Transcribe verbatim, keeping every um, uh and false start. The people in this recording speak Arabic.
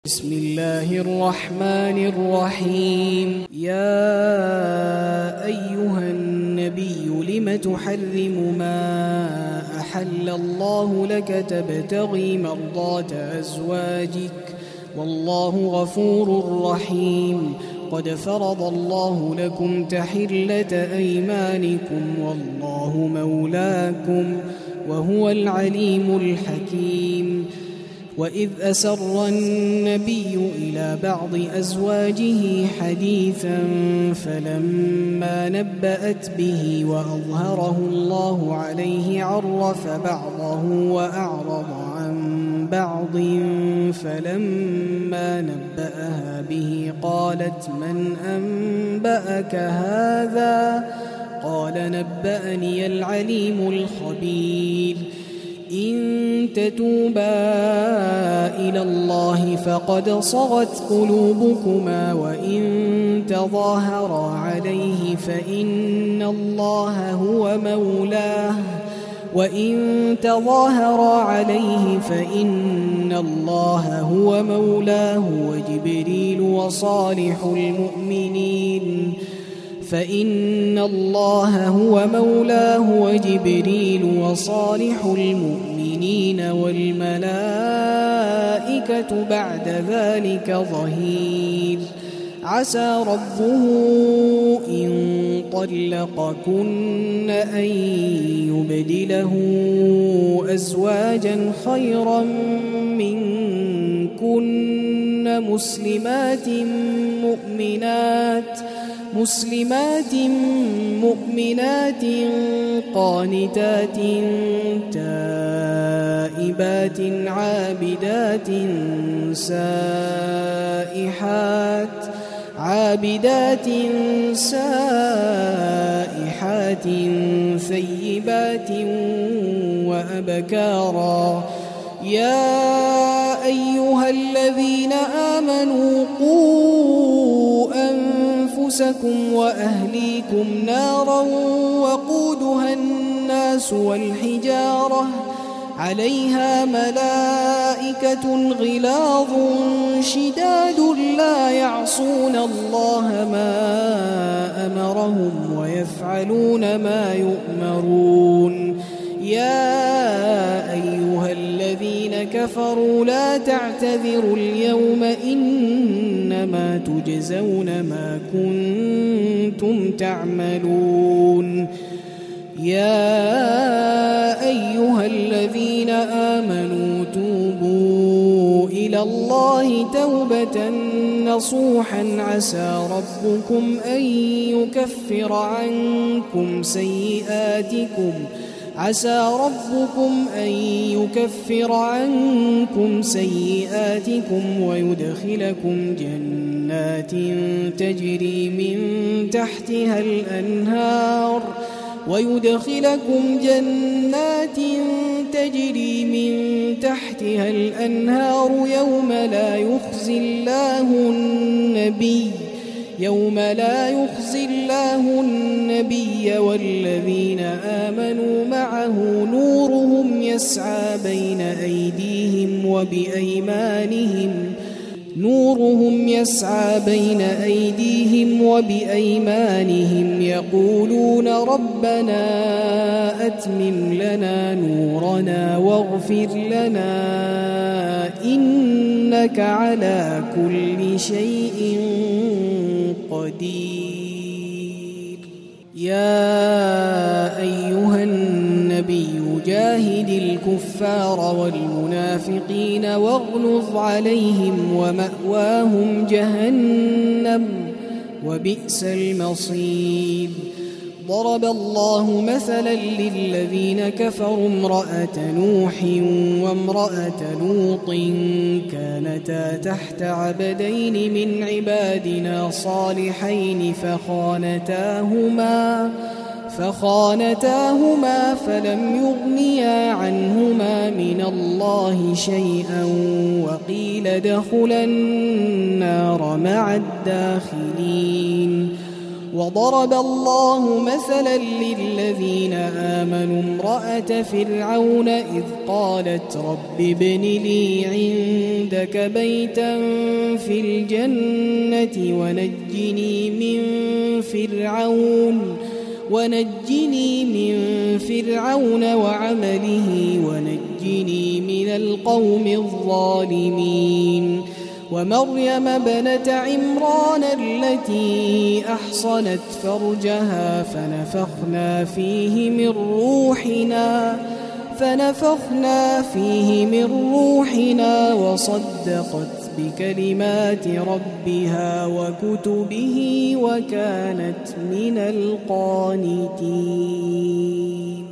بسم الله الرحمن الرحيم. يا أيها النبي لم تحرم ما أحل الله لك تبتغي مرضات أزواجك والله غفور رحيم. قد فرض الله لكم تحلة أيمانكم والله مولاكم وهو العليم الحكيم. وإذ أسر النبي إلى بعض أزواجه حديثا فلما نبأت به وأظهره الله عليه عرف بعضه وأعرض عن بعض فلما نبأها به قالت من أنبأك هذا؟ قال نبأني العليم الخبير. إن تتوبا إلى الله فقد صغت قلوبكما وإن تظاهرا عليه فإن الله هو مولاه وإن تظاهرا عليه فإن الله هو مولاه وجبريل وصالح المؤمنين فإن الله هو مولاه وجبريل وصالح المؤمنين والملائكة بعد ذلك ظهير. عسى ربه إن طلقكن أن يبدله أزواجا خيرا منكن مسلمات مؤمنات مسلمات مؤمنات قانتات تائبات عابدات سائحات عابدات سائحات ثيبات وأبكارا. يا أيها الذين آمنوا قوا أنفسكم وأهليكم نارا وقودها الناس والحجارة عليها ملائكة غلاظ شداد لا يعصون الله ما أمرهم ويفعلون ما يؤمرون. يا أيها الذين كفروا لا تعتذروا اليوم إنما تجزون ما كنتم تعملون. يا أيها الذين آمنوا توبوا إلى الله توبة نصوحا عسى ربكم أن يكفر عنكم سيئاتكم عسى ربكم أن يكفر عنكم سيئاتكم ويدخلكم جنات تجري من تحتها الأنهار ويدخلكم جنات تجري من تحتها الأنهار يوم لا يخزي الله النبي يوم لا يخزي الله النبي والذين آمنوا معه نورهم يسعى بين أيديهم وبأيمانهم نورهم يسعى بين أيديهم وبأيمانهم يقولون ربنا أتمم لنا نورنا واغفر لنا إنك على كل شيء قدير. يا أيها النبي جاهد الكفار والمنافقين واغلظ عليهم ومأواهم جهنم وبئس المصير. ضرب الله مثلا للذين كفروا امرأة نوح وامرأة لوط كانتا تحت عبدين من عبادنا صالحين فخانتاهما فخانتاهما فلم يغنيا عنهما من الله شيئا وقيل ادخلا النار مع الداخلين. وضرب الله مثلا للذين آمنوا امرأة فرعون إذ قالت رب ابن لي عندك بيتا في الجنة ونجني من فرعون ونجني من فرعون وعمله ونجني من القوم الظالمين ومريم ابنة عمران التي أحصنت فرجها فنفخنا فيه من روحنا فنفخنا فيه من روحنا وصدقت بكلمات ربها وكتبه وكانت من القانتين.